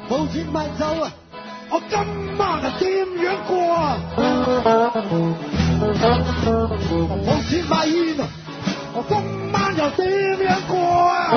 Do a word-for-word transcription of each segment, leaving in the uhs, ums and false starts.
冇錢買酒啊！我今晚係點樣過啊？冇錢買煙啊！我今晚又點樣過啊？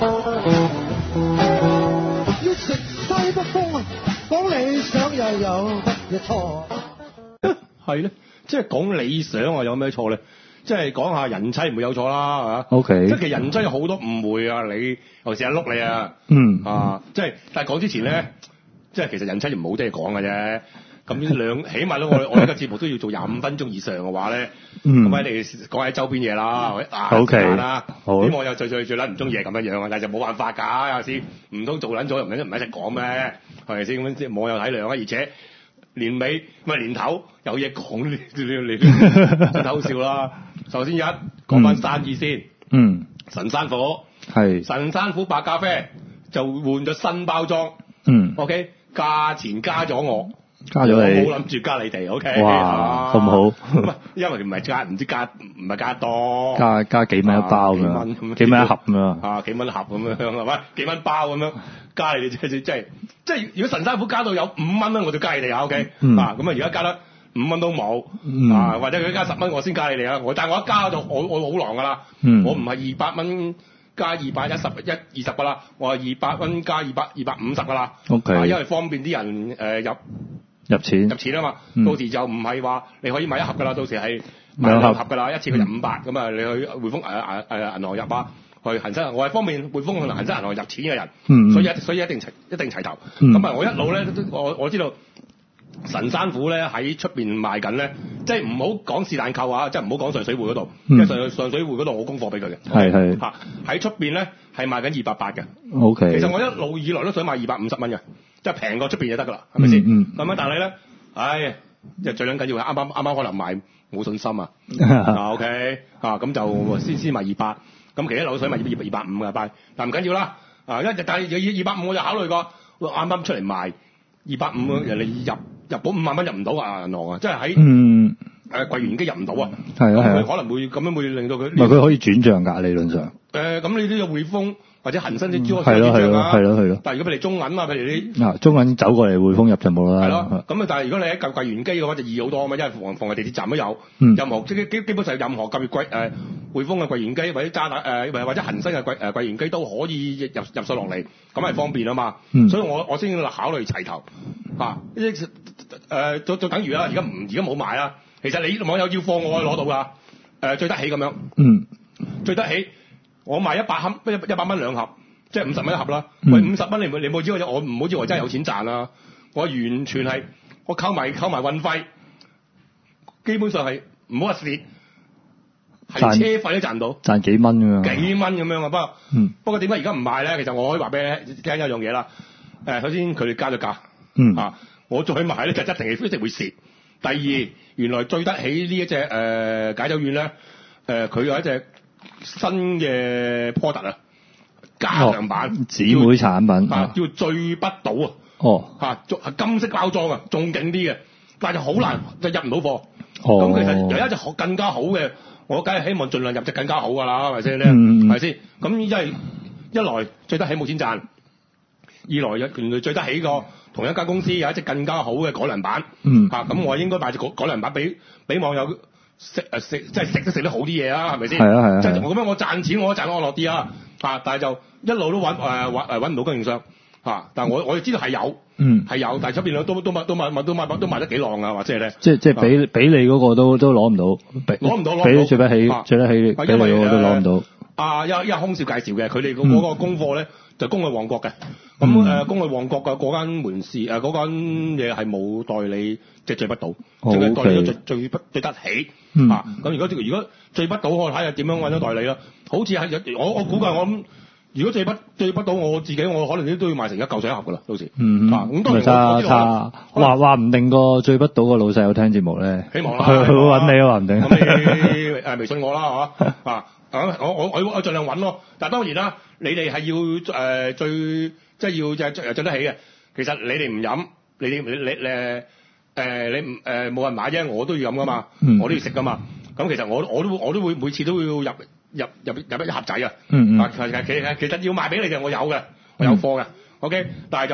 要食西北風啊！講理想又有乜嘢錯？ 係咧，即係講理想啊，有咩錯咧？即係講下人妻唔會有錯啦，係嘛 ？OK。 即係其實人妻有好多誤會啊，你尤其是阿碌你啊， 嗯啊，即係但係講之前咧，即係其實人妻唔好多嘢講嘅啫。咁兩起碼都我我呢個節目都要做廿五分鐘以上嘅話咧，咁喺、嗯、你講下周邊嘢啦，啊 OK 啦，啲網友最最最撚唔中意係咁樣樣啊，但係就冇辦法㗎，有時唔通做撚咗又唔係唔係一齊講咩？係咪先咁即係網友體諒啊，而且年尾唔係年頭有嘢講，你你你真偷笑啦！首先一講翻生意先， 嗯， 神山虎係神山虎白咖啡就換咗新包裝， 嗯 ，OK， 價錢加咗我。 加咗你， 我冇諗住加你哋 ，OK？ 哇， 啊、 好唔好？ 因為唔係加，唔知加唔係加多， 加加幾蚊一包咁樣，幾蚊一盒咁樣， 啊幾蚊一盒咁樣係咪？幾蚊包咁樣加你哋，即係即係即係如果神山虎加到有五蚊咧，我就加你哋啊 ，OK？、嗯、啊咁啊，而家加得五蚊都冇、嗯，啊或者佢加十蚊，我先加你哋啊！我但係我一加就我我好狼噶啦， 嗯、 我唔係二百蚊加二百一十一二十噶啦，我係二百蚊加二百二百五十噶啦 ，OK？、 啊、因為方便啲人誒、呃、入。 入錢入錢啊嘛、嗯，到時就唔係話你可以買一盒噶啦，到時係買兩兩盒噶啦，一次佢入五百咁啊，你去匯豐誒誒誒銀行入啊，去恒生，我係方便匯豐同恒生銀行入錢嘅人， 嗯、 所以所以一定齊一定齊頭。咁、嗯、啊，我一路咧，我我知道神山虎咧喺出邊賣緊咧，即係唔好講是但購啊，即係唔好講上水匯嗰度，因為上上水匯嗰度我供貨俾佢嘅， 係係嚇喺出邊咧係賣緊二百八嘅 ，OK。 其實我一路以來都想賣二百五十蚊嘅。即係平過出邊就得㗎啦，係咪先？咁、 嗯、 樣、嗯、但係咧，唉，即係最緊要係啱啱啱啱可能買冇信心啊。啊 OK 啊，咁就先先賣二百，咁其他流水賣二百二百五嘅，但但唔緊要啦。啊，一但係二百五我就考慮過，啱啱出嚟賣二百五，人哋入入到五萬蚊入唔到啊銀行啊，即係喺誒櫃員機入唔到啊。係啊係啊，可能會咁樣會令到佢。唔係佢可以轉帳㗎，理論上。 誒，咁你都有匯豐。或者恒生啲珠海係咯係咯係咯係咯， 但係如果譬如中銀啊，譬如啲啊中銀走過嚟匯豐入就冇啦。 係咯，咁啊但係如果你喺櫃櫃員機嘅話就易好多啊嘛，因為逢逢係地鐵站都有， 嗯、 任何即基基基本上任何特別櫃誒匯豐嘅櫃員機或者渣打誒或者恒生嘅櫃誒櫃員機都可以入入手落嚟，咁係方便啊嘛、嗯。所以我我先考慮齊頭啊，誒、呃、就就等於啦，而家唔而家冇買啦。其實你網友要貨我可以攞到㗎，誒、呃、最得起咁樣， 嗯， 最得起我賣一百盒一一百蚊兩盒。即係五十蚊一盒啦，喂五十蚊你唔你冇知我我唔好知我真係有錢賺啦，我完全係我扣埋扣埋運費，基本上係唔好話蝕，係車費都賺到， 賺幾蚊咁樣， 幾蚊咁樣啊！不過、 嗯、不過點解而家唔賣咧？其實我可以話俾你聽一樣嘢啦。誒，首先佢哋加咗價， 嗯啊，我再買咧就一定係一定會蝕。第二，原來最得起呢一隻誒、呃、解酒丸咧，誒、呃、佢有一隻新嘅 product 啊。加強版姊妹產品啊，叫醉不倒啊！ 哦， 嚇，係金色包裝啊，仲勁啲嘅，但係就好難就入唔到貨。 哦， 咁其實有一隻更加好嘅，我梗係希望盡量入隻更加好㗎啦，係咪先咧？係咪先？咁因為一來最得起冇錢賺，二來原來最得起個同一間公司有一隻更加好嘅改良版。 嗯， 嚇，咁我應該買隻改改良版俾俾網友食誒食，即係食都食得好啲嘢啊，係咪先？ 係啊係啊， 即係我咁樣我賺錢我都賺得安樂啲啊！啊！但係就一路都揾誒揾誒揾唔到供應商嚇，但係我我哋知道係有，嗯，係有，但係出邊都都賣都賣都賣都賣得幾浪啊，或者係咧， 即即係俾俾你嗰個都都攞唔到， 攞唔到，攞唔到， 俾最得起最得起俾你嗰個都攞唔到。 啊，因因為空少介紹嘅，佢哋嗰個供貨咧就供去旺角嘅，咁誒供去旺角嘅嗰間門市誒嗰間嘢係冇代理，即係醉不倒，淨係代理咗最最不最得起嚇。咁如果如果醉不倒，我睇下點樣揾到代理啦。好似係我我估計我諗，如果醉不醉不到我自己，我可能都都要賣成一嚿水一盒噶啦，到時。嗯啊，咁當然差差話話唔定個醉不到個老細有聽節目咧。 希望啦， 佢會揾你啊，話唔定。 咁你誒微信我啦，係嘛啊？我我我我盡量揾咯。但係當然啦，你哋係要誒、呃、最即係要就係著得起嘅。其實你哋唔飲，你哋你你誒誒你唔誒冇人買啫，我都要飲噶嘛，我都要食噶嘛。咁其實我我都我都會每次都要入入入入一盒仔啊。嗯嗯。啊其實其實其實要賣俾你哋，我有嘅，我有貨嘅。嗯、OK，但係就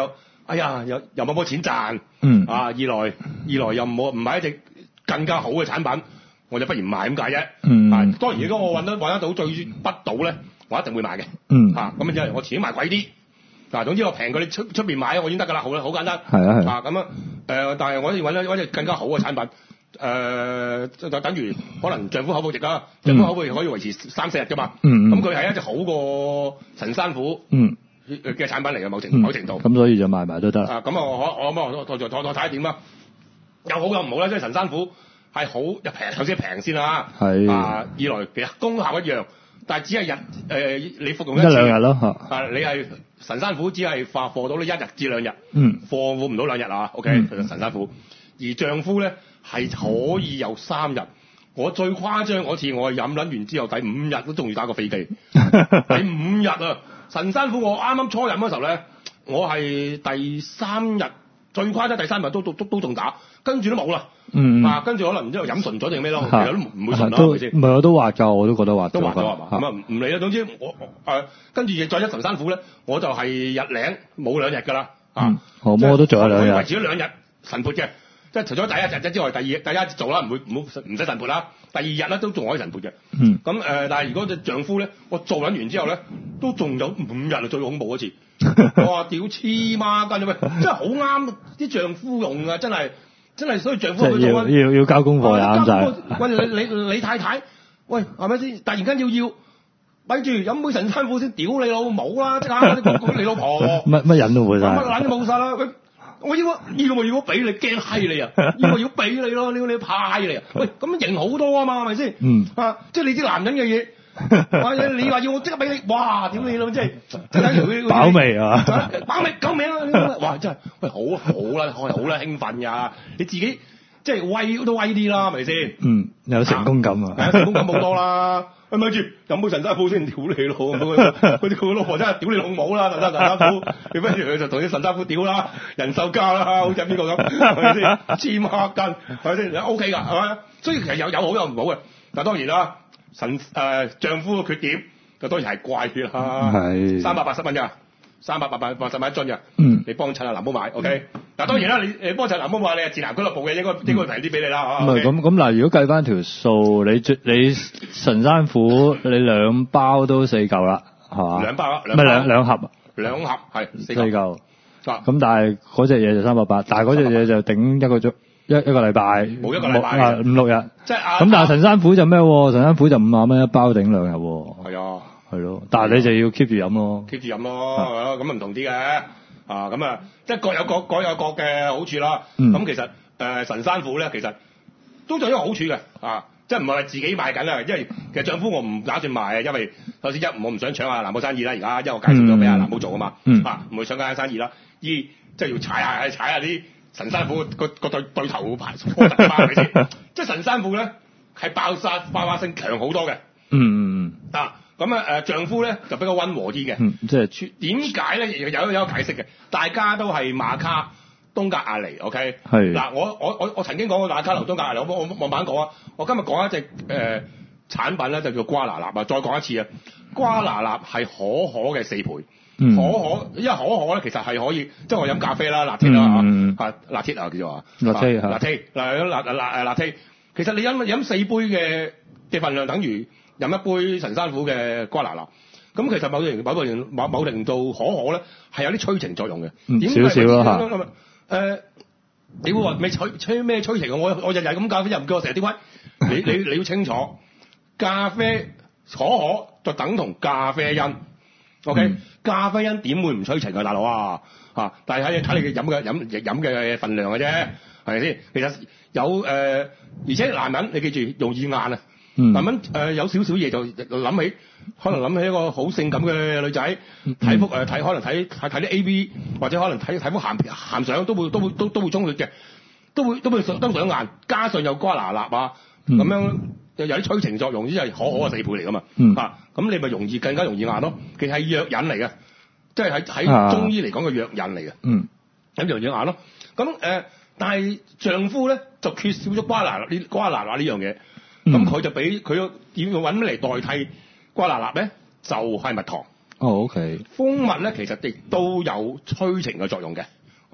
哎呀，又又冇冇錢賺， 嗯啊，二來二來又冇唔係一隻更加好嘅產品，我就不如唔買咁解啫。 嗯啊，當然如果我揾得揾得到最不到咧，我一定會買嘅。 嗯啊，咁因為我遲啲賣貴啲。嗱，總之我平過你出出邊買，我已經得㗎啦，好啦，好簡單。 係啊係啊，咁啊誒，但係我要揾一揾隻更加好嘅產品。誒、呃、就等於可能丈夫口服液啦，丈夫口服液可以維持三四日㗎嘛。 嗯嗯咁佢係一隻好過神山虎嗯嘅產品嚟嘅，某程嗯某程度。 咁所以就賣埋都得啦。 啊，咁啊，我我我我我我我睇下點啦。有好有唔好啦，即係神山虎係好又平，首先平先啦。 係啊，二來其實功效一樣，但係只係日誒、呃、你服用一次一兩日咯嚇。 啊，你係神山虎只係發貨到你一日至兩日， 嗯， 貨唔到兩日啊。OK， 嗯其實神山虎，而丈夫咧係可以有三日。我最誇張嗰次，我係飲撚完之後，第五日都仲要打個飛機。第五日啊，神山虎我啱啱初飲嗰時候咧，我係第三日最誇張，第三日都都都都仲打，跟住都冇啦。 嗯啊，跟住可能之後飲純咗定咩咯，其實都唔唔會純啦， 都係咪先？ 唔係我都滑㗎，我都覺得滑咗。 都滑咗係嘛？咁啊唔唔理啦。總之我我誒跟住亦再一神山虎咧，我就係日領冇兩日㗎啦。啊嗯，我我都仲有兩日維持咗兩日神撥嘅，即係除咗第一日之外，第二第一日做啦，唔會唔好唔使神撥啦。第二日咧都仲可以神撥嘅。 嗯。 咁誒、呃，但係如果隻丈夫咧，我做緊完之後咧，都仲有五日啊，最恐怖嗰次。我話屌黐孖筋喂，真係好啱啲丈夫用啊！真係真係，所以丈夫即係要要要交功課啊啱晒。 喂，你你你太太，喂係咪先？突然間要要，咪住飲杯神山虎先，屌你老母啦！即刻你老婆。 乜乜人都冇晒。 乜撚都冇晒啦！喂，我要要咪要俾你驚閪你啊！要咪要俾你咯！你你派你啊！喂，咁型好多啊嘛，係咪先？ 嗯。 啊，即係你啲男人嘅嘢。哇！你話要我即刻俾你，哇！屌你老，即係即係等於佢飽味啊！ 飽味救命啊！哇！真係喂，好好啦，我係好啦，興奮呀！你自己即係威都威啲啦，係咪先？ 嗯，有成功感啊！ 係啊，成功感好多啦！喂，咪住飲杯神山虎先，屌你老！佢佢佢老婆真係屌你老母啦！神山神山虎，你不如佢就同啲神山虎屌啦，人獸交啦，好似邊個咁，係咪先？黐孖筋，係咪先？O K 㗎，係咪？所以其實有有好有唔好嘅，但係當然啦。神誒、呃、丈夫嘅缺點，就當然係貴啦，係三百八十蚊咋，三百八百八十蚊一樽咋，嗯，你幫襯下藍寶買 ，OK，嗱、嗯、當然啦，你你幫襯藍寶買，你係自男俱樂部嘅，應該、嗯、應該平啲俾你啦， 唔係咁咁嗱，如果計翻條數，你你神山虎你兩包都四嚿啦，係嘛？ 兩包啊， 唔係兩兩盒， 兩盒係四嚿， 咁、 啊、但係嗰隻嘢就三百八，但係嗰隻嘢就頂一個鐘。一一個禮拜冇一個禮拜五六日， 即係啊！ 咁但係神山虎就咩？神山虎就五萬蚊一包頂兩日。係啊， 係咯，但係你就要 keep 住飲咯 ，keep 住飲咯，係咯，咁唔同啲嘅啊，咁啊，即係各有各各有各嘅好處啦。咁、嗯、其實誒、呃、神山虎咧，其實都仲有一個好處嘅啊，即係唔係話自己賣緊啦，因為其實丈夫我唔打算賣啊，因為首先一我唔想搶阿藍寶生意啦，而家因為我介紹咗俾阿藍寶做啊嘛， 嗯、 啊唔會搶緊生意啦。二即係要踩下踩下啲。神山虎個個對對頭會排波突翻，係咪先？即係神山虎咧係爆殺爆發性強好多嘅。 嗯嗯嗯。 啊，咁啊誒丈夫咧就比較溫和啲嘅。 嗯，即係點解咧？有有有解釋嘅。大家都係馬卡東格亞尼 ，OK？ 係。嗱， 我我我我曾經講過馬卡流東格亞尼，我我我慢慢講啊。我今日講一隻誒、呃、產品咧，就叫瓜拿納啊。再講一次啊，瓜拿納係可可嘅四倍。 嗯、 可可，因為可可咧，其實係可以，即係我飲咖啡啦，拿鐵啦嚇，啊拿鐵啊叫做啊， 拿鐵嚇， 拿鐵嗱拿拿拿拿鐵，其實你飲飲四杯嘅嘅份量，等於飲一杯神山虎嘅瓜拿納。咁其實某程某個某某程度可可咧係有啲催情作用嘅，點少少咯嚇。 誒、呃，你會話咩催催咩催情啊？我我日日咁咖啡又唔叫我成日啲威，你你你要清楚，咖啡可可就等同咖啡因。O、okay? K，、嗯、咖啡因點會唔催情啊，大佬啊嚇！但係睇睇你嘅飲嘅飲飲嘅份量嘅啫，係咪先？其實有誒、呃，而且男人你記住容易硬啊，嗯、男人誒、呃、有少少嘢就諗起，可能諗起一個好性感嘅女仔，睇幅誒睇可能睇睇睇啲 A V 或者可能睇睇幅鹹鹹相都會都會都都會衝血嘅，都會都會想都想硬，加上有瓜拿納啊咁、嗯、樣。有啲催情作用，即係可可嘅四倍嚟噶嘛， 嗯、 啊咁你咪容易更加容易硬咯。其實係藥引嚟嘅，即係喺喺中醫嚟講嘅藥引嚟嘅。嗯，咁容易硬咯。咁誒、呃，但係丈夫咧就缺少咗瓜拿納呢瓜拿納呢樣嘢，咁、嗯、佢就俾佢要揾咩嚟代替瓜拿納咧？就係、是、蜜糖。 哦 ，OK。 蜂蜜咧其實亦都有催情嘅作用嘅。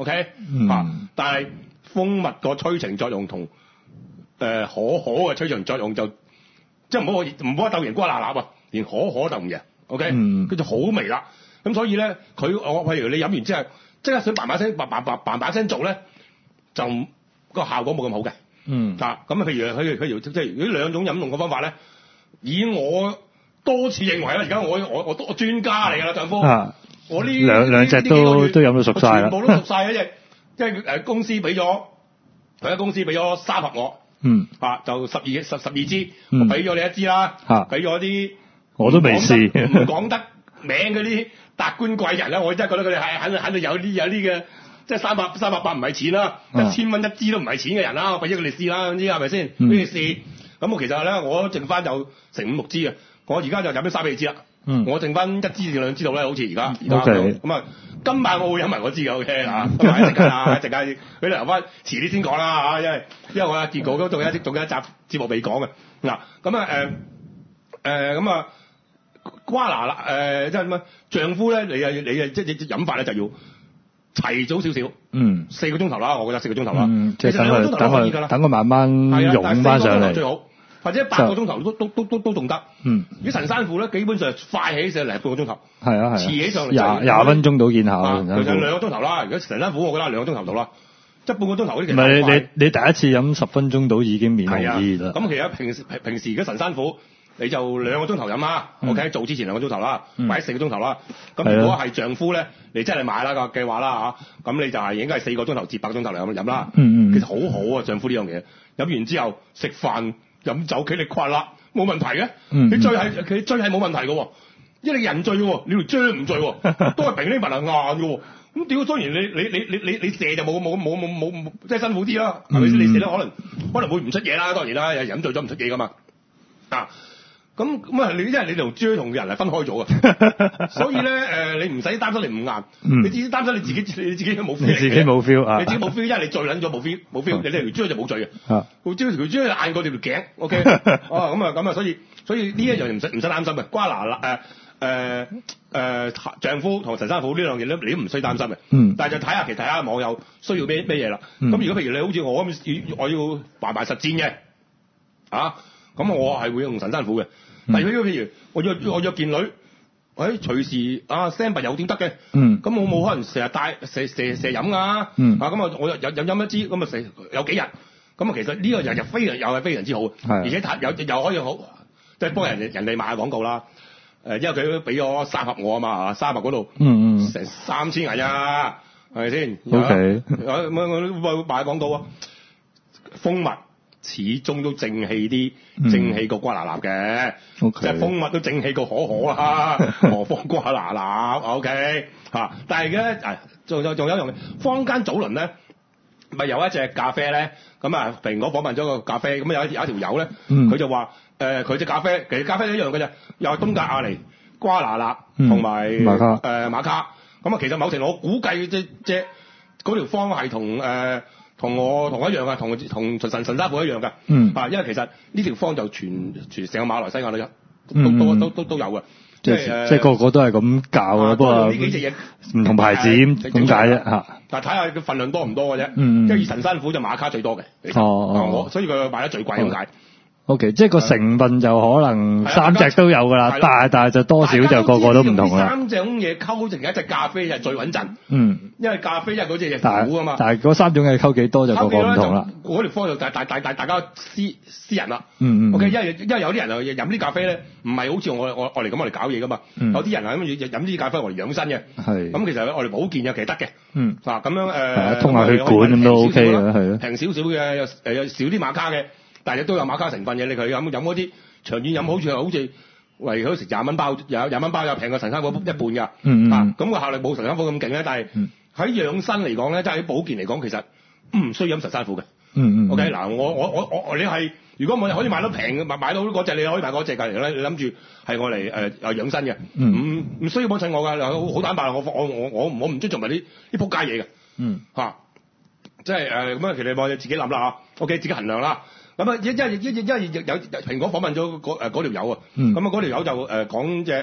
OK 嗯啊，但係蜂蜜個催情作用同誒、呃、可可嘅催情作用就即係唔好唔好話鬥贏瓜拿納啊，連可可鬥唔贏 OK，佢、 嗯、 就好微啦。咁所以咧，佢我譬如你飲完之後，即刻想嘭嘭聲嘭嘭嘭嘭嘭聲做咧，就個效果冇咁好嘅。 嗯， 啊，咁啊，譬如佢佢即係呢兩種飲用嘅方法咧，以我多次認為啦，而家我我我我專家嚟㗎啦，丈夫， 啊、 我呢兩兩隻都都飲到熟晒啦， 全部都熟晒嘅，即係即係誒公司俾咗佢間公司俾咗三盒我， 嗯， 啊就十二十十二支， 嗯、 我俾咗你一支啦， 嚇， 俾咗啲我都未試， 唔講得名嗰啲達官貴人咧，我真係覺得佢哋係肯肯定有啲有啲嘅，即係三百三百八唔係錢啦， 啊、 一千蚊一支都唔係錢嘅人啦，我俾咗佢哋試啦，咁知係咪先？俾嗯佢試，咁我其實咧我剩翻就成五六支嘅，我而家就飲咗三四支啦， 嗯、 我剩翻一支至兩支度咧，好似而家而家咁啊，今晚我會飲埋嗰支嘅 OK 啊，今晚一陣間啊，一陣間俾你留翻遲啲先講啦嚇，因為因為我有結果都仲有一仲有一集節目未講嘅嗱，咁啊誒誒咁啊。瓜拿啦，誒即係點啊？丈夫咧，你啊你啊即係飲法咧就要提早少少，嗯，四個鐘頭啦，我覺得四個鐘頭啦，嗯， 即係等佢等佢等佢慢慢湧翻上嚟， 最好，或者八個鐘頭都都都都都仲得，嗯，啲神山虎咧基本上快起上嚟半個鐘頭，係啊係，遲起上嚟廿廿分鐘到見效， 其實兩個鐘頭啦，如果神山虎我覺得兩個鐘頭到啦。即係半個鐘頭嗰啲， 唔係你你你第一次飲十分鐘到已經面紅耳熱啦。 咁其實平時平時而家神山虎你就兩個鐘頭飲啦、嗯、，OK 做之前兩個鐘頭啦，嗯、或者四個鐘頭啦。咁如果係丈夫咧，你真係買啦個計劃啦嚇，咁你就係應該係四個鐘頭至八個鐘頭嚟飲飲啦。嗯嗯，其實好好啊，丈夫呢樣嘢，飲完之後食飯飲酒企力困啦，冇問題嘅。嗯嗯，你醉係佢醉係冇問題嘅喎，因為你人醉喎，你條漿唔醉喎，都係平呢文係硬嘅喎。咁屌，當然你你你你你你射就冇冇冇冇冇即係辛苦啲啦，係咪先？你射咧可能可能會唔出嘢啦，當然啦，有飲醉咗唔出嘢噶嘛。啊，咁咁啊，你因為你條豬同人係分開咗嘅，所以咧誒、呃，你唔使擔心你唔硬，嗯、你只擔心你自己你自己冇 feel，你自己冇 feel 啊，你自己冇 feel，因為你醉撚咗冇 feel 冇 feel，你條豬就冇醉嘅，條豬條豬硬過條頸 ，OK，哦咁啊咁啊，所以所以呢一樣唔使唔使擔心嘅，瓜拿啦誒。誒誒、呃呃，丈夫同神山虎呢兩樣嘢咧，你都唔需要擔心嘅。嗯。但係就睇下其他網友需要咩咩嘢啦。咁、嗯、如果譬如你好似我咁，我要埋埋實戰嘅，啊，咁我係會用神山虎嘅。嗯、但係如果譬如我約我約見女，誒、哎、隨時啊 send 埋有點得嘅。嗯。咁我冇可能成日帶成成成日飲啊。嗯。啊咁啊，我飲飲飲一支，咁啊成有幾日，咁啊其實呢個日日非常又係非常之好，是而且有又可以好，即係幫人人哋賣下廣告啦。誒，因為佢俾咗三盒我啊嘛，三盒嗰度，嗯嗯，成三千銀啊，係咪先 ？OK， 我我買廣告啊，蜂蜜始終都正氣啲，嗯、正氣過瓜拿納嘅，okay. 即係蜂蜜都正氣過可可啊，何況瓜拿納 ？OK，嚇，但係咧誒，仲有仲有一樣，坊間早輪咧，咪有一隻咖啡咧，咁啊，蘋果訪問咗個咖啡，咁有一有一條友咧，佢、嗯、就話。誒佢隻咖啡，其實咖啡都一樣嘅啫，又係東格亞尼、瓜拿納同埋誒馬卡。咁啊，其實某程度我估計即即嗰條方係同誒同我同一樣嘅，同同神神山虎一樣嘅。嗯。啊，因為其實呢條方就全全成個馬來西亞都有，都都都都都有嘅。即係即係個個都係咁教嘅，不過呢幾隻嘢唔同牌子點解啫嚇？ 但係睇下佢份量多唔多嘅啫。嗯。即係以神山虎就馬卡最多嘅。哦哦。我所以佢賣得最貴咁解。 O、okay, K， 即係個成分就可能三隻都有㗎啦，但係但係就多少就個個都唔同啦。 三隻嘢溝成一隻咖啡就最穩陣。嗯，因為咖啡因為嗰隻嘢苦啊嘛。 但係嗰三種嘢溝幾多就個個唔同啦。 嗰條方就大大大大大家私私人啦。嗯嗯。O、okay, K， 因為因為有啲人啊飲啲咖啡咧，唔係好似我我我嚟咁我嚟搞嘢㗎嘛。嗯、有啲人啊咁飲啲咖啡我嚟養生嘅。係。咁其實我哋保健嘅其實得嘅。嗯。嗱咁樣誒。 呃、通下血管咁都 O K 嘅，係咯。 平少少嘅有誒有少啲馬卡嘅。但係都有馬卡成分嘅，你佢飲飲嗰啲長遠飲好似好似為好食廿蚊包，有廿蚊包又平過神山虎一半㗎。嗯嗯。啊，咁個效力冇神山虎咁勁咧，但係喺養生嚟講咧，即係喺保健嚟講，其實唔需要飲神山虎嘅。嗯嗯。O K，嗱，我我我我你係如果我可以買到平嘅買買到嗰隻，你可以買嗰隻㗎嚟咧。你諗住係我嚟誒誒養生嘅，唔唔需要幫襯我㗎。好坦白，我我我我我唔尊重埋啲啲仆街嘢嘅。嗯。嚇，即係誒咁啊！其實你自己諗啦嚇。O K，自己衡量啦。咁啊，因因因因因為有蘋果訪問咗嗰誒嗰條友啊，咁啊嗰條友就誒講隻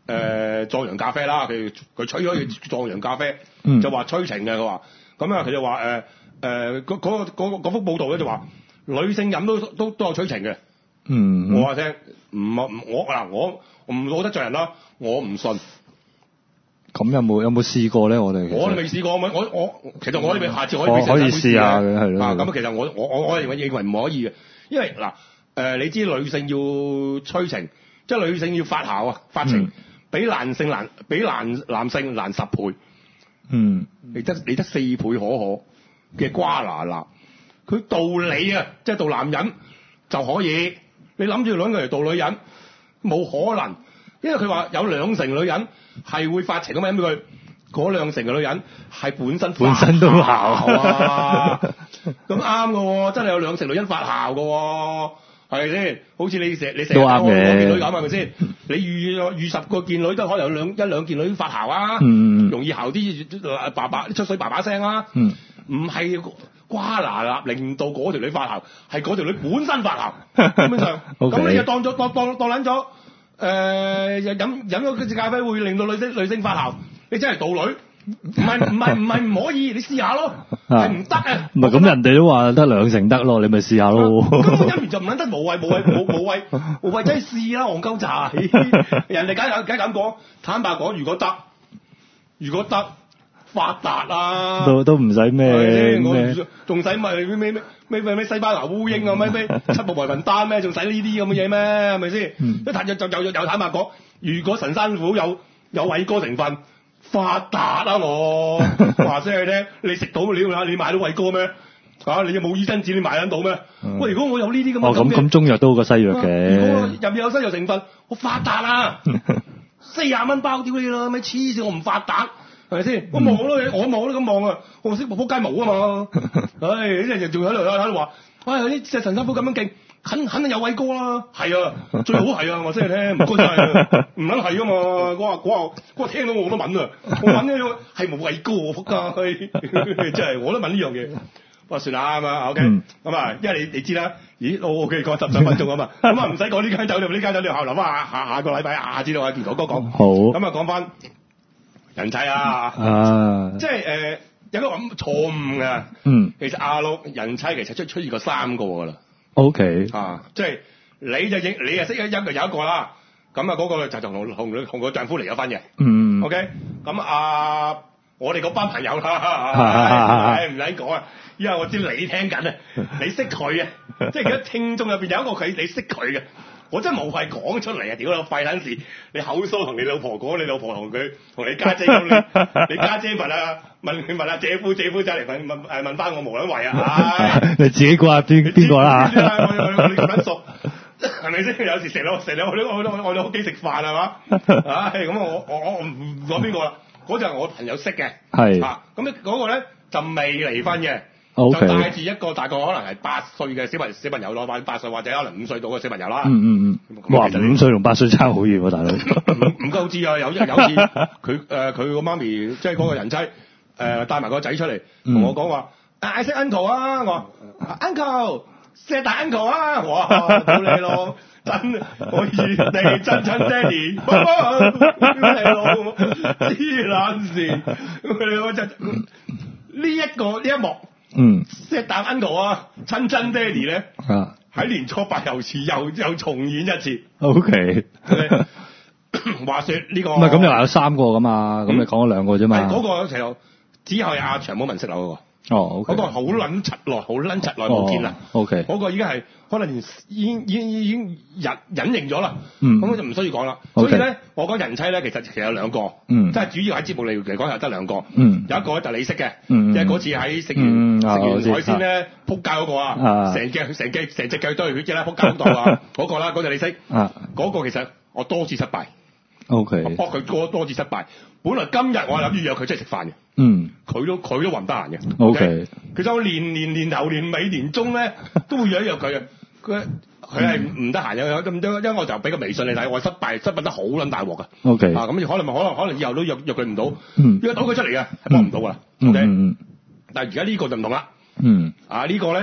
誒壯陽咖啡啦，佢佢吹咗壯陽咖啡， 嗯、 就話催情嘅佢話，咁啊佢就話誒誒嗰嗰嗰嗰幅報道咧就話女性飲都都都有催情嘅。 嗯， 我話聽唔我嗱我唔好得罪人啦，我唔信。 咁有冇有冇試過咧？我哋我哋未試過，我我我其實我哋下次可以我可以試下嘅，係咯。 啊，咁其實我我我我認為認為唔可以嘅，因為嗱誒、呃，你知女性要催情，即係女性要發酵啊，發情、嗯、比男性難，比男男性難十倍。嗯，你得你得四倍可可嘅瓜拿拿，佢道理啊，即係道男人就可以，你諗住兩個嚟道女人，冇可能。因為佢話有兩成女人係會發情咁嘛，因為佢嗰兩成嘅女人係本身本身都姣啊，咁啱嘅，真係有兩成女人發姣嘅，係咪先？好似你成你成日我見女咁係咪先？你遇遇十個見女都可能有兩一兩件女發姣啊，嗯、容易姣啲爸爸出水爸爸聲啊，唔、嗯、係瓜拿拿令到嗰條女發姣，係嗰條女本身發姣，基本上咁、okay. 你就當咗當當當撚咗。誒、呃，飲飲咗嗰支咖啡會令到女性女性發姣，你真係道女，唔係唔係唔係唔可以，你試下咯，係唔得啊！ 唔係咁人哋都話得兩成得咯，你咪試下咯。 根本飲完就唔撚得，無謂無謂無無謂無謂真係試啦，戇鳩茶，人哋梗係梗係咁講，坦白講，如果得，如果得。發達啊！都都唔使咩咩，仲使咪咩咩咩咩咩西班牙烏蠅啊，咩咩七步為魂丹咩，仲使呢啲咁嘅嘢咩？係咪先？一睇就就就又坦白講，如果神山虎有有偉哥成分，發達啊我話聲你聽，你食到你你買到偉哥咩？啊，你有冇醫生紙你買得到咩？嗯、喂，如果我有呢啲咁嘅咁咁中藥都好過西藥嘅。 如果入面有西藥成分，我發達啊！四廿蚊包屌你啦，咪黐線我唔發達。係咪先？我望咯，我望都咁望啊！我識仆街毛啊嘛！唉，啲人仲喺度喺度話，唉，啲隻神山虎咁樣勁，肯肯定有偉哥啦！係啊，最好係啊！我先嚟聽，唔該晒，唔撚係啊嘛！我話我話我聽到我都問啊，我問呢個係冇偉哥仆街，真係我都問呢樣嘢。不過算啦咁啊 ，OK，咁、嗯、啊，因為你你知啦，咦，我 OK 講十十分鐘啊嘛，咁啊唔使講呢間酒店，呢間酒店後留翻下下下個禮拜下知道啊，健哥哥講好， 咁啊講翻。人妻啊，啊即係誒、呃、有個咁錯誤嘅，嗯，其實阿六人妻其實出出現過三個噶啦 ，OK， 啊，即係你就認你啊識一一個有一個啦，咁啊嗰個就同同同個丈夫離咗婚嘅，嗯 ，OK，咁啊我哋嗰班朋友啦，唔使講啊，因為我知你聽緊啊，你識佢啊，即係而家聽眾入邊有一個佢你識佢嘅。我真係冇謂講出嚟啊！屌你廢撚事，你口疏同你老婆講，你老婆同佢同你家姐講，你你家姐問啊問佢問啊姐夫姐夫仔嚟問問誒問翻我無撚為啊！唉， 你自己估下邊邊個啦嚇？ 我我你咁撚熟係咪先？有時成日成日我都我都我哋屋企食飯係嘛？唉咁我我我唔講邊個啦？嗰就係我朋友識嘅，係啊咁咧嗰個咧就未離婚嘅。Okay. 就帶住一個大概可能係八歲嘅小朋小朋友咯，或八歲或者可能五歲到嘅小朋友啦。嗯嗯嗯。 哇！五歲同八歲差好遠喎，大佬。 唔唔夠知啊！有一有次佢誒佢個媽咪即係嗰個人妻誒、呃、帶埋個仔出嚟同我講話，嗌聲 uncle 啊！我話 uncle 錫大 uncle 啊！哇！屌你咯，真可以地真真爹哋，你老黐撚線，佢真呢一個呢一幕。嗯，即係大 uncle 啊，親親爹哋咧，喺、啊、年初八又次又又重演一次。O K， 話說呢、這個唔係咁，你話有三個噶嘛？咁、嗯、你講咗兩個啫嘛。係嗰、那個其實只係阿長冇文識樓嗰個。哦，嗰、okay 那個好撚柒耐，好撚柒耐冇見啦。O K，嗰個已經係可能已經已經已經隱隱形咗啦。嗯，咁我就唔需要講啦。Okay. 所以咧，我講人妻咧，其實其實有兩個。嗯，即係主要喺節目嚟嚟講係得兩個。嗯，有一個就你識嘅。嗯，即係嗰次喺食完、嗯、食完海鮮咧，撲街嗰個啊，成隻成隻成隻腳都係血啫啦，撲街嗰度啊，嗰個啦，嗰隻你識。啊，嗰個其實我多次失敗。O K，我搏佢多多次失敗。本來今日我係諗住約佢出嚟食飯嘅。嗯，佢都佢都混得閒嘅。O K，其實我年年年頭年尾年中咧都會約一約佢嘅。佢佢係唔得閒嘅咁多，因為我就俾個微信你睇，我失敗失敗得好撚大鑊噶。O K，啊咁可能可能可能以後都約約佢唔到，嗯、約到佢出嚟嘅係幫唔到噶啦。O K，但係而家呢個就唔同啦。嗯，啊、這個、呢個咧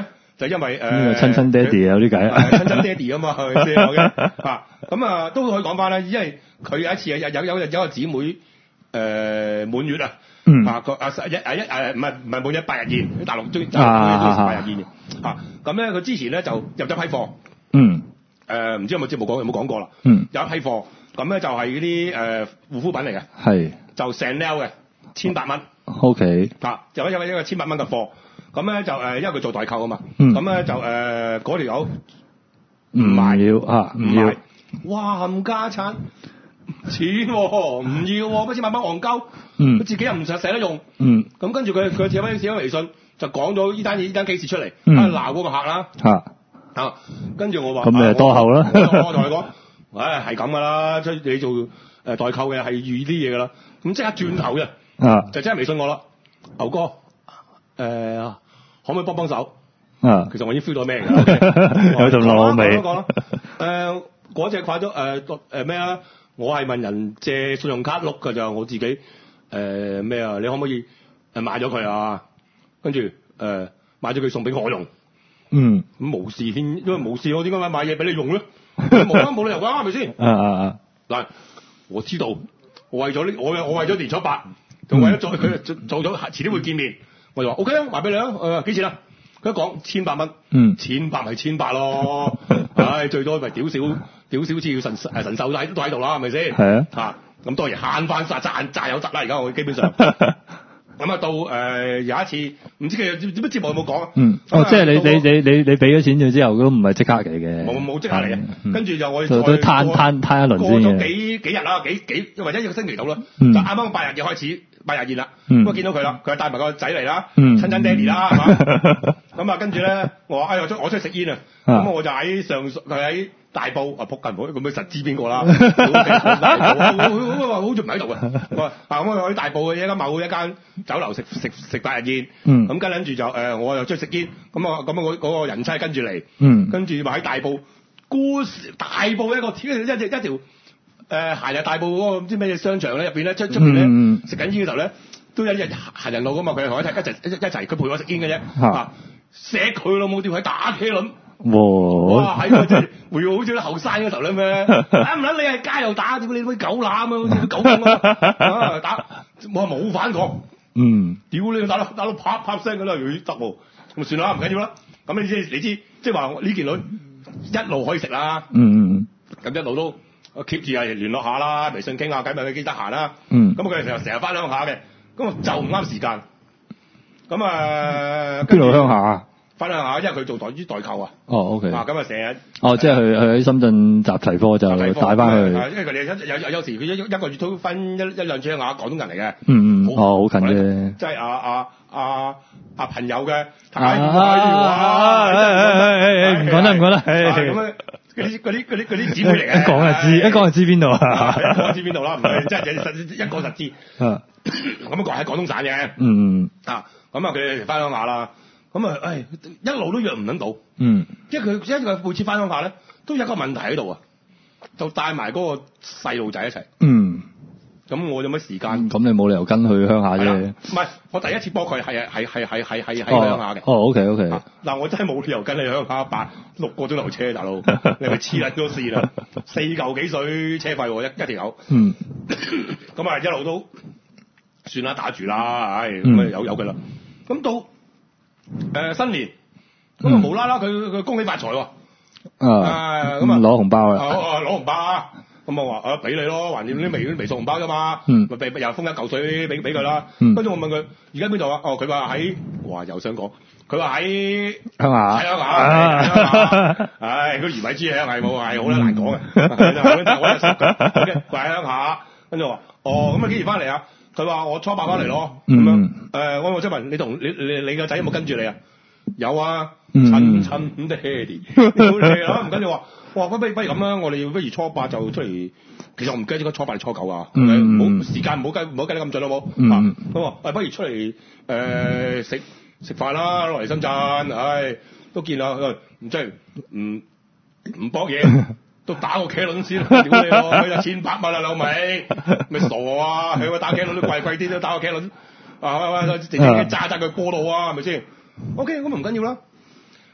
就因為誒、 呃、親親爹哋有啲計啊， 親親爹哋啊嘛，係咪先？啊，咁啊都可以講翻啦，因為佢有一次有有有有個姊妹誒、呃、滿月啊， 嗯啊個啊一啊一誒唔係唔係滿月百日宴，喺大陸中中意食百日宴嘅，啊咁咧佢之前咧就入咗批貨， 嗯誒唔知有冇節目講有冇講過啦， 嗯有一批貨，咁咧就係嗰啲誒護膚品嚟嘅， 係就成 L 嘅千八蚊。 O K， 啊，有一有一個千百蚊嘅貨，咁咧就誒，因為佢做代購啊嘛， 嗯咁咧就誒嗰條友唔買要啊，唔要買，哇冚家產錢喎、哦，唔要喎、哦，不千百蚊戇鳩， 嗯佢自己又唔實捨得用， 嗯咁跟住佢佢寫翻寫翻微信就講咗呢單嘢呢單 case 出嚟， 嗯啊鬧嗰個客啦， 嚇， 啊，跟住我話咁咪係多口啦我我同佢講，唉係咁噶啦，即係你做誒代購嘅係預啲嘢噶啦，咁即刻轉頭嘅。 啊就真係微信我啦，牛哥，誒、呃、可唔可以幫幫手？ 啊， 其實我已經 feel 到咩㗎， 有陣老味。 講啦，誒嗰隻快咗誒誒咩啊？我係問人借信用卡碌㗎咋，我自己誒咩啊？你可唔可以誒買咗佢啊？跟住誒買咗佢送俾我用， 嗯， 咁冇事添，因為冇事我點解買買嘢俾你用咧？冇啊，冇理由㗎，係咪先？ 啊啊啊！ 嗱，我知道，我為咗呢，我我為咗年初八。就為咗做佢做咗，遲啲會見面，我就話 O K 啊，賣俾你啊，誒幾錢啊？佢一講千百蚊， 嗯， 千百咪千百咯，唉最多咪屌少屌少次要神誒神獸都喺度啦，係咪先？ 係啊， 嚇咁當然慳翻曬賺賺有得啦，而家我基本上咁啊到誒、呃、有一次唔知佢點乜節目有冇講啊？ 嗯，哦即係你你你你你俾咗錢咗之後都唔係即刻嚟嘅， 冇冇即刻嚟嘅， 嗯、 跟住就我都都攤攤攤一輪先嘅， 過咗幾幾日啦，幾幾或者一個星期到啦， 嗯、 就啱啱八日嘅開始。八日宴啦，咁、 嗯、 我見到佢啦，佢帶埋個仔嚟啦， 嗯、 親親爹哋啦，係嘛？咁啊，跟住咧，我話：哎，我出我出去食煙啊！咁我就喺上佢喺大埔啊，仆近唔好咁佢實知邊個啦？佢話好似唔喺度嘅。我話：啊，咁我喺大埔嘅一間某一間酒樓食食食八日宴，咁跟住就誒，我又出去食煙，咁啊，咁啊，嗰個人妻跟住嚟，跟住話喺大埔，孤大埔一個一隻一條。誒行入大埔嗰個唔知咩嘢商場咧，入邊咧出出邊咧食緊煙嘅時候咧，都有一日行人路噶嘛，佢同我一齊一齊一齊，佢陪我食煙嘅啫。啊，錫佢老母屌喺打茄輪，哇！喺個即係回好似啲後生嗰時候咧咩？啊唔撚你係街又打，點解你啲狗攬啊？好似狗咁啊！打我冇反抗， 嗯， 屌你打到打到啪啪聲㗎啦，咦得喎，咁算啦，唔緊要啦。咁你知你知，即係話呢件女一路可以食啦， 嗯嗯， 咁一路都。我 keep 住啊聯絡下啦，微信傾下偈咪佢幾得閒啦。 嗯。 咁佢哋成日成日翻鄉下嘅，咁啊就唔啱時間。咁啊， 邊度鄉下啊？ 翻鄉下，因為佢做代啲代購啊。 哦，OK。 啊，咁啊成日。 哦，即係佢佢喺深圳集齊貨就帶翻去。 因為佢哋有有有時佢一一個月都分一一兩次鄉下，廣東人嚟嘅。 嗯嗯。哦，好近啫。 即係啊啊啊啊朋友嘅。 啊啊！唔講得唔講得。 咁啊。嗰啲嗰啲嗰啲嗰啲姊妹嚟嘅， 一講就知，一講就知邊度啊！ 一講知邊度啦，唔係即係實一講實知。 啊， 咁講喺廣東省嘅。 嗯嗯。啊， 咁啊佢哋翻鄉下啦，咁啊，唉，一路都約唔撚到。 嗯。 因為佢因為佢每次翻鄉下咧，都有一個問題喺度啊，就帶埋嗰個細路仔一齊。嗯。咁我有乜時間？ 咁你冇理由跟去鄉下啫。 唔係，我第一次幫佢係係係係係係喺鄉下嘅。 哦，OK OK。 嗱，我真係冇理由跟你鄉下八六個鐘頭車，大佬，你咪黐撚咗線啦！四嚿幾水車費喎，一一條友。嗯。咁啊，一路都算啦，打住啦，唉，咁啊有有佢啦。咁到誒新年，咁啊無啦啦佢佢恭喜發財喎。啊。咁啊攞紅包啊！ 哦攞紅包啊！咁我話啊俾你咯，橫掂啲微微信紅包啫嘛，咪俾又封一嚿水俾俾佢啦。跟住我問佢而家邊度啊？哦，佢話喺，哇又想講，佢話喺鄉下， 喺鄉下，唉，佢魚米之鄉係冇係好啦難講嘅，我我實佢，佢喺鄉下，跟住我話哦咁啊幾時翻嚟啊？佢話我初八翻嚟咯，咁樣誒我我即係問你同你你你個仔有冇跟住你啊？有啊，親親爹哋，你啦唔緊要話。哇！不不如不如咁啦，我哋不如初八就出嚟。其實我唔記得咗初八定初九啊，唔好、嗯、時間唔好計唔好計得咁準好冇？嗯、啊咁啊，不如出嚟誒食食飯啦，落嚟深圳，唉都見啦，唔即係唔唔搏嘢，都打個茄輪先，屌你喎！佢就千百蚊啊，老味，咪傻啊！佢話打茄輪都貴貴啲都打個茄輪，啊喂喂，直接揸揸佢波度啊，係咪先 ？OK，咁唔緊要啦。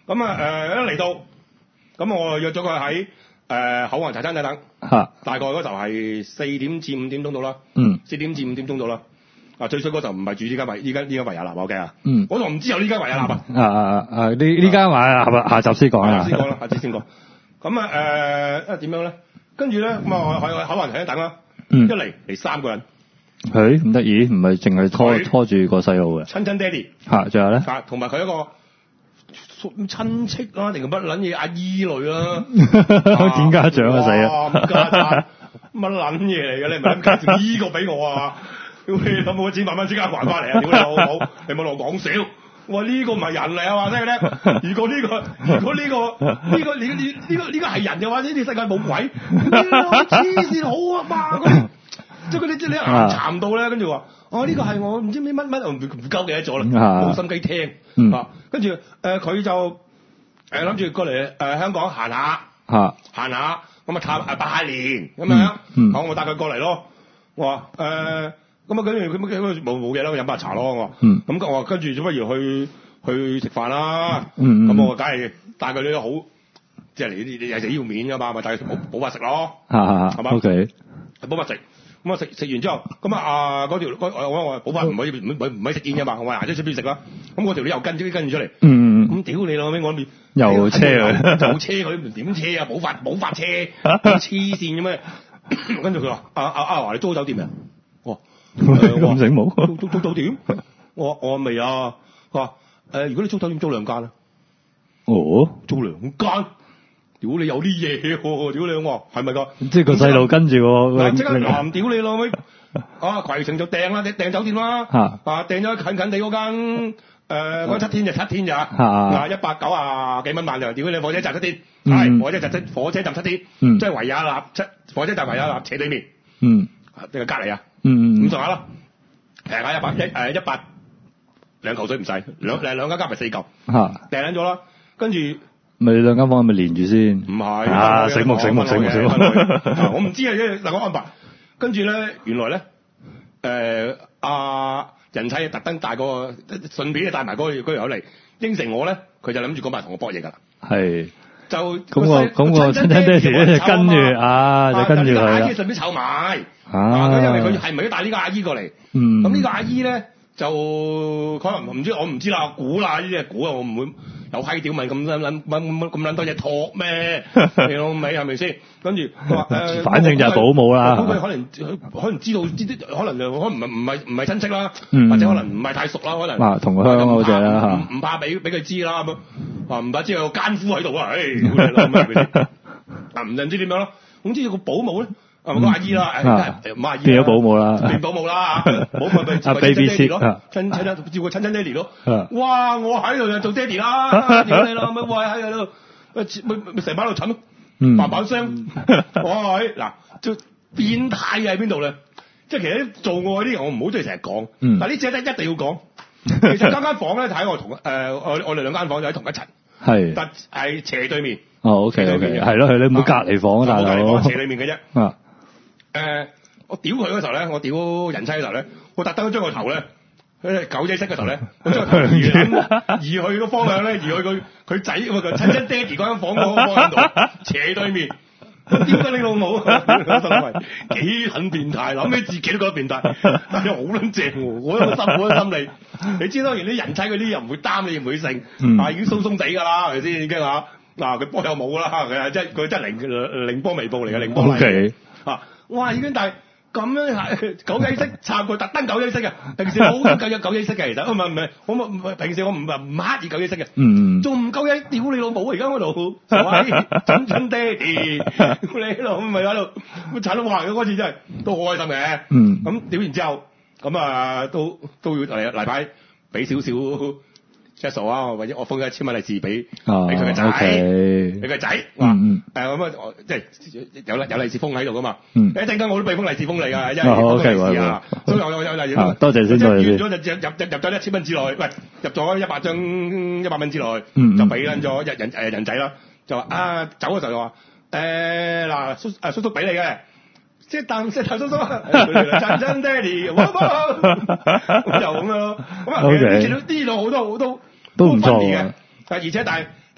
咁啊誒一嚟到，咁我約咗佢喺誒口岸茶餐廳等， 嚇大概嗰頭係四點至五點鐘到啦， 嗯四點至五點鐘到啦。啊最衰嗰頭唔係住呢間維依間呢間維也納 OK 啊， 嗯我仲唔知有呢間維也納啊。 啊啊啊啊！呢呢間話下下集先講啊， 先講啦，下次先講。咁啊誒，點樣咧？跟住咧咁啊，喺口岸茶餐廳等啦。 嗯一嚟嚟三個人， 佢唔得意，唔係淨係拖佢拖住個細路嘅。 親親爹哋嚇，仲有咧？ 啊，同埋佢一個親戚啦，定係乜撚嘢阿姨類啦。 見家長啊死啊！ 哇！家產乜撚嘢嚟嘅？你唔係咁介紹呢個俾我啊？屌你有冇錢慢慢即刻還翻嚟啊！屌你老母，你冇同我講笑。我話呢個唔係人嚟啊！話聽佢咧，如果呢個如果呢個呢個呢呢呢個呢個係人嘅話，呢啲世界冇鬼。黐線好啊嘛！咁即係嗰啲即係你硬慘到咧，跟住話哦呢個係我唔知咩乜乜唔唔夠記得咗啦，冇心機聽啊！跟住誒佢就誒諗住過嚟誒香港行下嚇行下，咁啊探誒拜下年咁樣，好我帶佢過嚟咯。我話誒。咁啊，跟住佢佢冇冇嘢啦，飲下茶咯。我話， 嗯， 咁我話跟住，不如去去食飯啦。 嗯咁我梗係帶佢啲好，即係嚟啲你係死要面㗎嘛，咪帶佢補補飯食咯。 嚇嚇係嘛 ？O K。 補飯食，咁啊食食完之後，咁啊啊嗰條嗰我我話補飯唔可以唔唔唔可以食煙㗎嘛，我話行咗出邊食啦。咁嗰條女又跟住跟住出嚟。 嗯嗯咁屌你老味，我面又車佢， 就車佢點車啊？補飯補飯車，黐線嘅咩？跟住佢話：阿阿阿華，你租酒店未啊？ 咁醒目， 租租租酒店？我我未啊。佢話誒，如果你租酒店租兩間咧， 哦， 租兩間，屌你有啲嘢喎！屌你我話係咪㗎？ 即係個細路跟住個嗱，即刻男屌你老味啊！攜程就訂啦，訂酒店啦， 嚇啊訂咗近近地嗰間誒嗰七天就七天咋， 嚇嗱一百九啊幾蚊晚就屌你火車站七天，係火車站七火車站七天，即係維也納七火車站維也納斜對面， 嗯， 定係隔離啊？ 嗯咁上下啦，平下一百一誒一百兩嚿水唔使，兩誒兩間加埋四嚿， 嚇訂緊咗啦，跟住咪兩間房係咪連住先？ 唔係啊，醒目醒目醒目醒目， 我唔知啊，因為嗱我安排，跟住咧原來咧誒阿人妻特登帶個順便帶埋嗰個嗰條友嚟應承我咧，佢就諗住嗰晚同我搏嘢㗎啦， 係。 就咁個咁個親親爹哋咧就跟住啊，就跟住佢啦。 阿姨順便湊埋， 啊， 因為佢係咪都帶呢個阿姨過嚟？ 嗯， 咁呢個阿姨咧就可能唔知，我唔知啦，估啦呢啲係估啊，我唔會有閪屌問咁撚撚咁咁撚多嘢托咩？你老味係咪先？跟住佢話誒， 反正就係保姆啦。 咁佢可能可能知道啲啲，可能可能唔係唔係唔係親戚啦， 嗯、 或者可能唔係太熟啦，可能。 嗱，同鄉嗰隻啦嚇，唔怕俾俾佢知啦咁樣，話唔怕知有個奸夫喺度啊！誒，屌你老味係咪先？啊，唔知點樣咯？總之有個保姆咧。啊，個阿姨啦，誒，唔阿姨變咗保姆啦， 變保姆啦嚇，保姆咪照顧親親爹哋咯，親親照顧親親爹哋咯。哇！我喺度就做爹哋啦，屌你啦，咪哇喺度，咪咪成班喺度蠢，嘭嘭聲。哇！嗱，最變態嘅喺邊度咧？即係其實做愛啲人，我唔好中意成日講，但係呢隻咧一定要講。其實間間房咧睇我同誒我我哋兩間房就喺同一層，係，但係斜對面。 哦，OK OK，係咯係，你唔好隔離房啊，大佬。 斜對面嘅啫。 啊。 誒、呃，我屌佢嗰時候咧，我屌人妻嗰時候咧，我特登將個頭咧，誒狗仔式嗰頭咧，我將個頭移移去個方向咧，移去佢佢仔個親親爹哋嗰間房嗰個方向度，斜對面。屌得你老母，幾撚變態，諗起自己都覺得變態，但係好撚正喎，我都心好撚心理。你知當然啲人妻嗰啲又唔會擔你，唔會性，嗯、啊已經鬆鬆地㗎啦，係咪先已經嚇？嗱佢波又冇啦，佢係真佢真係零零波微報嚟嘅，零波嚟。 Okay. 啊！哇！已經但係咁樣係狗仔式插佢，特登狗仔式嘅。平時我好狗仔狗仔式嘅，其實唔係唔係，我唔係平時我唔係唔刻意狗仔式嘅。嗯，仲唔夠仔屌你老母而家嗰度，親親爹哋，你老母咪喺度，咁慘到哇！嗰次真係都好開心嘅。嗯，咁屌完之後，咁啊都都要嚟例牌俾少少。隻數啊，或者我封咗一千蚊利是俾俾佢個仔，俾佢個仔，話誒咁啊，即係有有利是封喺度噶嘛。一陣間我都俾封利是封你㗎，因為封利是啊，所以有有有利是。 多謝先，多謝先。 完咗就入入入入咗一千蚊之內，喂，入咗一百張一百蚊之內，就俾緊咗人人誒人仔啦。就話啊走嘅時候就話誒嗱叔誒叔叔俾你嘅，即係啖石頭叔叔，親親爹哋，哇哇，就咁樣咯。咁啊，其實呢度好多好多。都唔錯嘅，但而且但係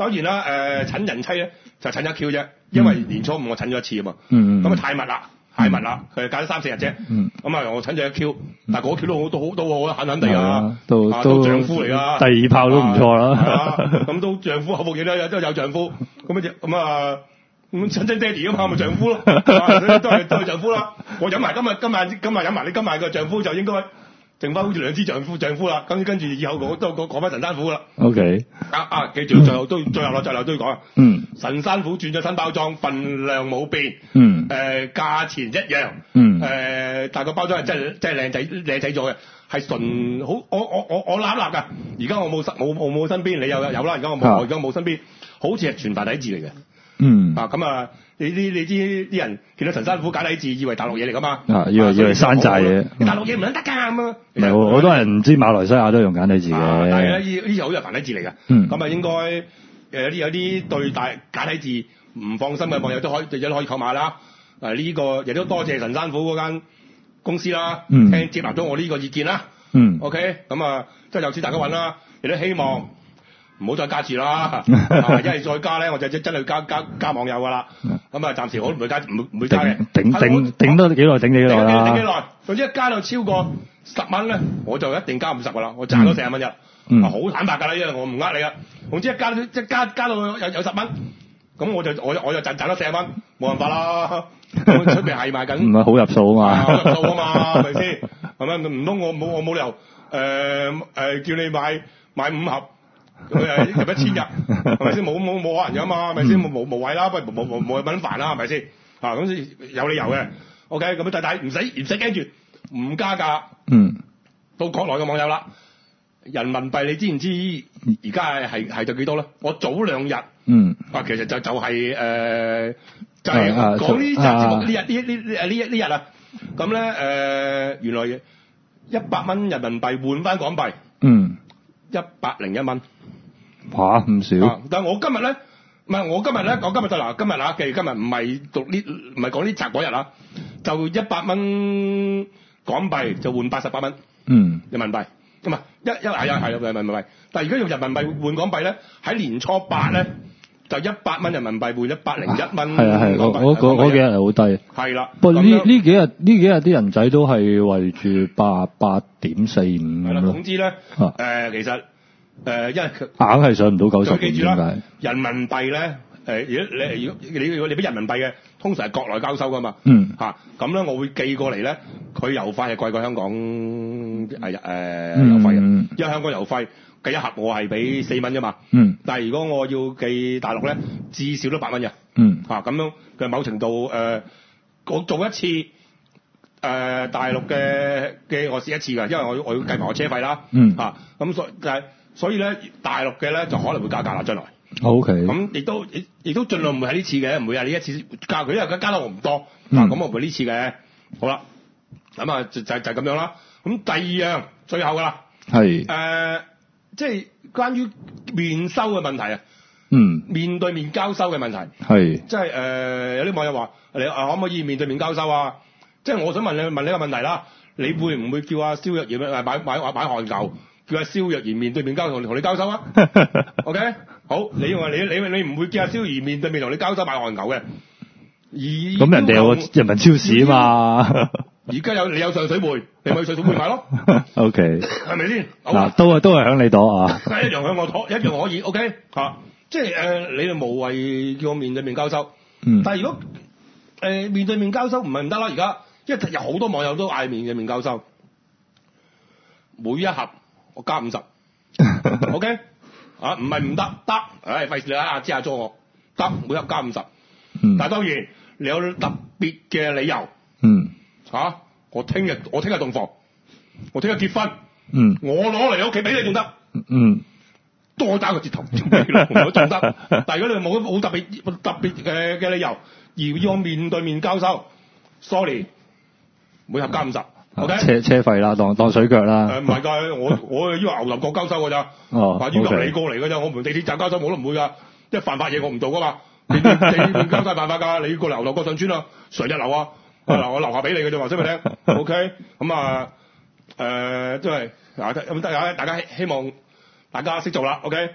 當然啦，誒、呃、診人妻咧就診一 Q 啫，因為年初五我診咗一次啊嘛。 嗯嗯。 咁啊太密啦，太密啦，佢隔咗三四日啫。 嗯。 咁啊我診咗一 Q，但係嗰 Q 都好都好都好啊，狠狠地啊， 都啊都丈夫嚟㗎。 第二炮都唔錯啦。 咁、啊、都丈夫口服嘢都有都有丈夫，咁啊咁啊咁親親爹哋啊嘛，咪丈夫咯，都係都係丈夫啦。我飲埋今日今日今日飲埋你今日嘅丈夫就應該。剩翻好似兩支丈夫丈夫啦，跟跟住以後我都講講翻神山虎啦。 O K。 啊啊，記住最後都最後啦，最後都要講啊。 嗯。 神山虎轉咗新包裝，份量冇變。 嗯。 誒、呃，價錢一樣。 嗯。 誒、呃，但係個包裝係真係真係靚仔靚仔咗嘅，係純好我我我我揦揦㗎。而家我冇身冇冇冇身邊，你有有啦。而家我冇、啊、我而家冇身邊，好似係全繁體字嚟嘅。 嗯。 啊咁啊！你啲你知啲人見到神山虎簡體字，以為大陸嘢嚟㗎嘛？ 啊，以為、啊、以為山寨嘢。 大陸嘢唔撚得㗎咁啊！ 唔係好多人唔知馬來西亞都用簡體字嘅、啊。 但係咧，呢呢好似係繁體字嚟㗎。 嗯。 咁啊，應該誒有啲有啲對大簡體字唔放心嘅網友都可以，亦都可以購買啦。誒、啊、呢、這個亦都多謝神山虎嗰間公司啦， 嗯、 聽接納咗我呢個意見啦。 嗯。 OK，咁啊，即係有錢大家揾啦，亦都希望。唔好再加字啦，因為再加咧，我就真真係加加加網友噶啦。咁啊，暫時我都唔會加，唔會唔會加嘅。 頂頂頂多幾耐？頂幾耐啦？ 頂幾耐？總之一加到超過十蚊咧，我就一定加五十噶啦，我賺到四十蚊啫。嗯。好坦白㗎啦，因為我唔呃你㗎。總之一加到即加加到有有十蚊，咁我就我我就賺賺到四十蚊，冇辦法啦。出邊係賣緊。唔係好入數啊嘛。好入數啊嘛，係咪先？係咪？唔通我冇我冇理由誒誒、呃呃、叫你買買五盒？佢誒入一千日，係咪先？冇冇冇可能㗎嘛？係咪先？冇冇無謂啦，不如冇冇冇揾煩啦，係咪先？啊咁有理由嘅。OK，咁但係唔使唔使驚住，唔加價。嗯。到國內嘅網友啦，人民幣你知唔知而家係係係到幾多咧？我早兩日。嗯。啊，其實就就係、是、誒、呃，就係、是、講呢集節目呢日呢呢呢呢一呢日啊。咁咧誒，原來一百蚊人民幣換翻港幣。嗯。一百零一蚊。 哇，唔少、啊！ 但係我今日咧，唔係我今日咧，講今日就嗱，今日啊，記住今日唔係讀呢，唔係講呢集嗰日啊，就一百蚊港幣就換八十八蚊，嗯，人民幣，唔係一一係係係人民幣，但係而家用人民幣換港幣咧，喺年初八咧就一百蚊人民幣換一百零一蚊，係啊係， 嗰嗰嗰幾日係好低， 係啦。 不過呢呢幾日呢幾日啲人仔都係圍住八八點四五咁咯。 總之咧，誒、呃、其實。誒、呃，因為佢硬係上唔到九十， 記住啦，人民幣咧，誒、呃，如果你如果你如果你俾人民幣嘅，通常係國內交收噶嘛，嗯，嚇，咁咧我會寄過嚟咧，佢郵費係貴過香港誒誒郵費嘅，因為香港郵費計一盒我係俾四蚊啫嘛，嗯，但係如果我要寄大陸咧，至少都八蚊嘅，嗯，嚇、啊、咁樣嘅某程度誒、呃，我做一次誒、呃、大陸嘅嘅我試一次㗎，因為我我要計埋我車費啦，嗯，嚇、啊，咁所就係。所以咧，大陸嘅咧就可能會加價啦，將來。O K。咁亦都亦亦都盡量唔會係呢次嘅，唔會係呢一次加佢，因為佢加得我唔多。嗱、嗯，咁我唔會呢次嘅。好啦，咁啊就就就咁樣啦。咁第二樣最後噶啦。係。誒、呃，即係關於面收嘅問題啊。嗯。面對面交收嘅問題。係。即係誒、呃，有啲網友話：你可唔可以面對面交收啊？即係我想問你問你一個問題啦，你會唔會叫阿蕭若元誒買買買買韓牛？叫阿蕭若元面對面交同同你交收啊？OK，好，你話你你你唔會叫阿蕭若元面對面同你交收買韓牛嘅，而咁人哋有個人民超市啊嘛。而家有你有上水匯，你咪去上水匯買咯。OK，係咪先？嗱，都係都係響你度啊。一樣響我度，一樣可以。OK，嚇、啊，即係誒、呃，你哋無謂叫我面對面交收。嗯。但係如果誒、呃、面對面交收唔係唔得啦，而家因為有好多網友都嗌面對面交收，每一盒。我加五十，OK，啊，唔係唔得，得，唉，費事你啊，知下咗我，得，每盒加五十，嗯，但係當然你有特別嘅理由，嗯，嚇、啊，我聽日我聽日洞房，我聽日結婚，嗯，我攞嚟你屋企俾你仲得，嗯，多打個折頭，仲得，但係如果你冇冇特別特別嘅嘅理由，而要我面對面交收 ，sorry，每盒加五十。O、okay? K 車車費啦，當當水腳啦。誒唔係㗎，我我以為牛頭角交收㗎咋。哦。話要求你過嚟㗎咋，我唔地鐵站交收我都唔會㗎，即係犯法嘢我唔做㗎嘛。地地鐵交收犯法㗎，你過嚟牛頭角上村啊，常日樓啊，嗱我樓下俾你㗎啫，話俾你聽。O K，咁啊誒，即係嗱咁大家大家希望大家識做啦。O K。嗯。誒、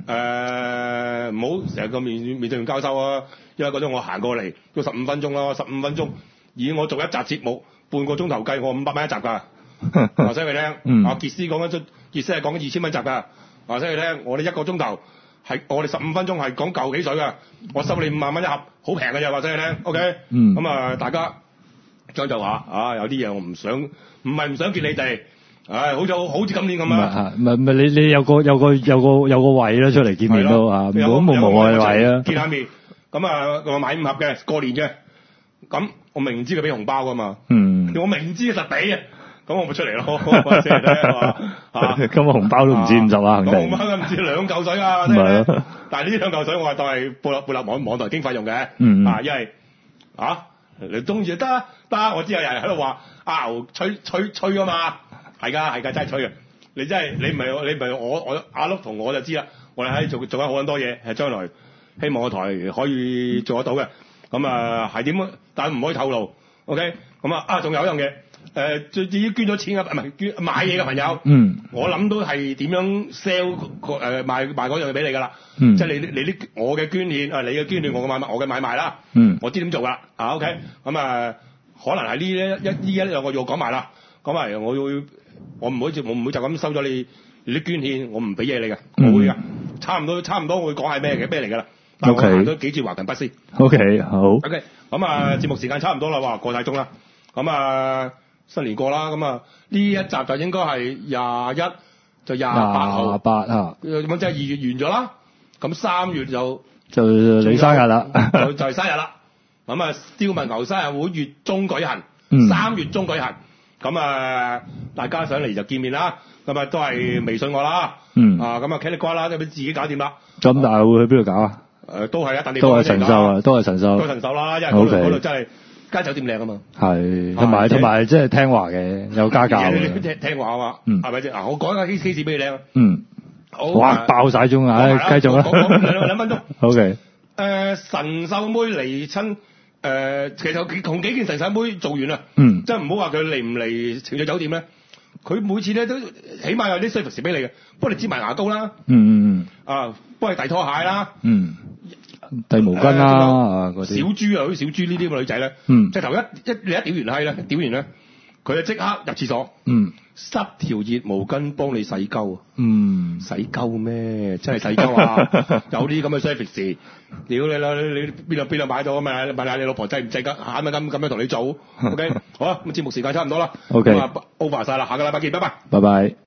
誒唔好成日個面面對面交收啊，因為嗰種我行過嚟都十五分鐘咯，十五分鐘以我做一集節目半個鐘頭計，我五百蚊一集㗎。話聲你聽， 嗯、 啊傑斯講緊出，傑斯係講緊二千蚊集㗎。話聲你聽，我哋一個鐘頭係我哋十五分鐘係講舊幾水㗎，我收你五萬蚊一盒，好平㗎咋。話聲你聽 ，OK？咁、嗯、啊，大家咁就話啊，有啲嘢我唔想，唔係唔想見你哋。唉，好似好似今年咁啊！ 唔係唔係，你你有個有個有個有個位啦，出嚟見面都嚇，唔好無無謂位啊！ 見下面，咁啊，我買五盒嘅過年嘅，咁我明知佢俾紅包噶嘛， 嗯， 我明知實俾啊，咁我咪出嚟咯，話聲係嘛嚇， 今日紅包都唔止五十啦，肯定。 紅包都唔止兩嚿水啊！ 唔係咯， 但係呢兩嚿水我係當係撥落撥落網網台經費用嘅， 嗯啊，因為啊，你中意就得得，我知有人喺度話啊牛吹吹吹啊嘛。係㗎，係㗎，真係吹嘅。你真係你唔係你唔係我我阿碌同我就知啦。我哋喺做做緊好多嘢，係將來希望個台可以做得到嘅。咁啊係點？但係唔可以透露。OK。咁啊啊，仲有一樣嘢。誒，最至於捐咗錢嘅唔係捐買嘢嘅朋友。 嗯。 我諗到係點樣 sell 個誒賣賣嗰樣嘢俾你㗎啦。 嗯。 即係你你啲我嘅捐獻啊，你嘅捐獻，我嘅買賣，我嘅買賣啦。 嗯。 我知點做㗎啦。啊 OK。咁啊，可能係呢一一呢一兩個月我講埋啦。講埋我會。我唔會我唔會就咁收咗你你啲捐獻，我唔俾嘢你嘅，我會㗎，差唔多差唔多我會講係咩嘅咩嚟㗎啦。但係我行咗幾次華強北先。 O K 好。O K 咁啊，節目時間差唔多啦，哇過晒鐘啦。咁啊新年過啦，咁啊呢一集就應該係廿一就廿八號。廿八啊。咁即係二月完咗啦。咁三月就就你生日啦。 就就係生日啦。咁啊燒麥牛生日會月中舉行，三、嗯、月中舉行。咁啊，大家上嚟就見面啦。咁啊，都係微信我啦。嗯。啊，咁啊，茄哩瓜啦，都俾自己搞掂啦。 咁但係會去邊度搞啊？ 誒、呃，都係一笪地方。 都係神獸啊！都係神獸。 都係神獸啦，因為嗰度嗰度真係間酒店靚啊嘛。係。同埋同埋即係聽話嘅，有家教嘅。聽聽話啊嘛。嗯。係咪先？啊，我講一個 case 俾你聽。嗯。好。哇！爆晒鐘啊！誒，繼續啦。講兩兩分鐘。O K。誒，神獸妹嚟親。誒、呃，其實同幾件神獸妹做完啦，嗯，即係唔好話佢嚟唔嚟情趣酒店咧，佢每次咧都起碼有啲 service 俾你嘅，幫你擠埋牙膏啦，嗯嗯嗯，啊，幫你遞拖鞋啦，嗯，遞毛巾啦，啊嗰啲小豬啊，好似小豬呢啲咁嘅女仔咧，嗯，即係頭一一你一屌完閪咧，屌完咧，佢就即刻入廁所，嗯，塞條熱毛巾幫你洗鳩，嗯，洗鳩咩？真係洗鳩啊！有啲咁嘅 service。屌你啦！你你邊度邊度買到啊？問問下你老婆制唔制㗎？嚇咪咁咁樣同你做 ，OK？好啦，咁節目時間差唔多啦，OK，over 晒啦，下個禮拜見，拜拜，拜拜。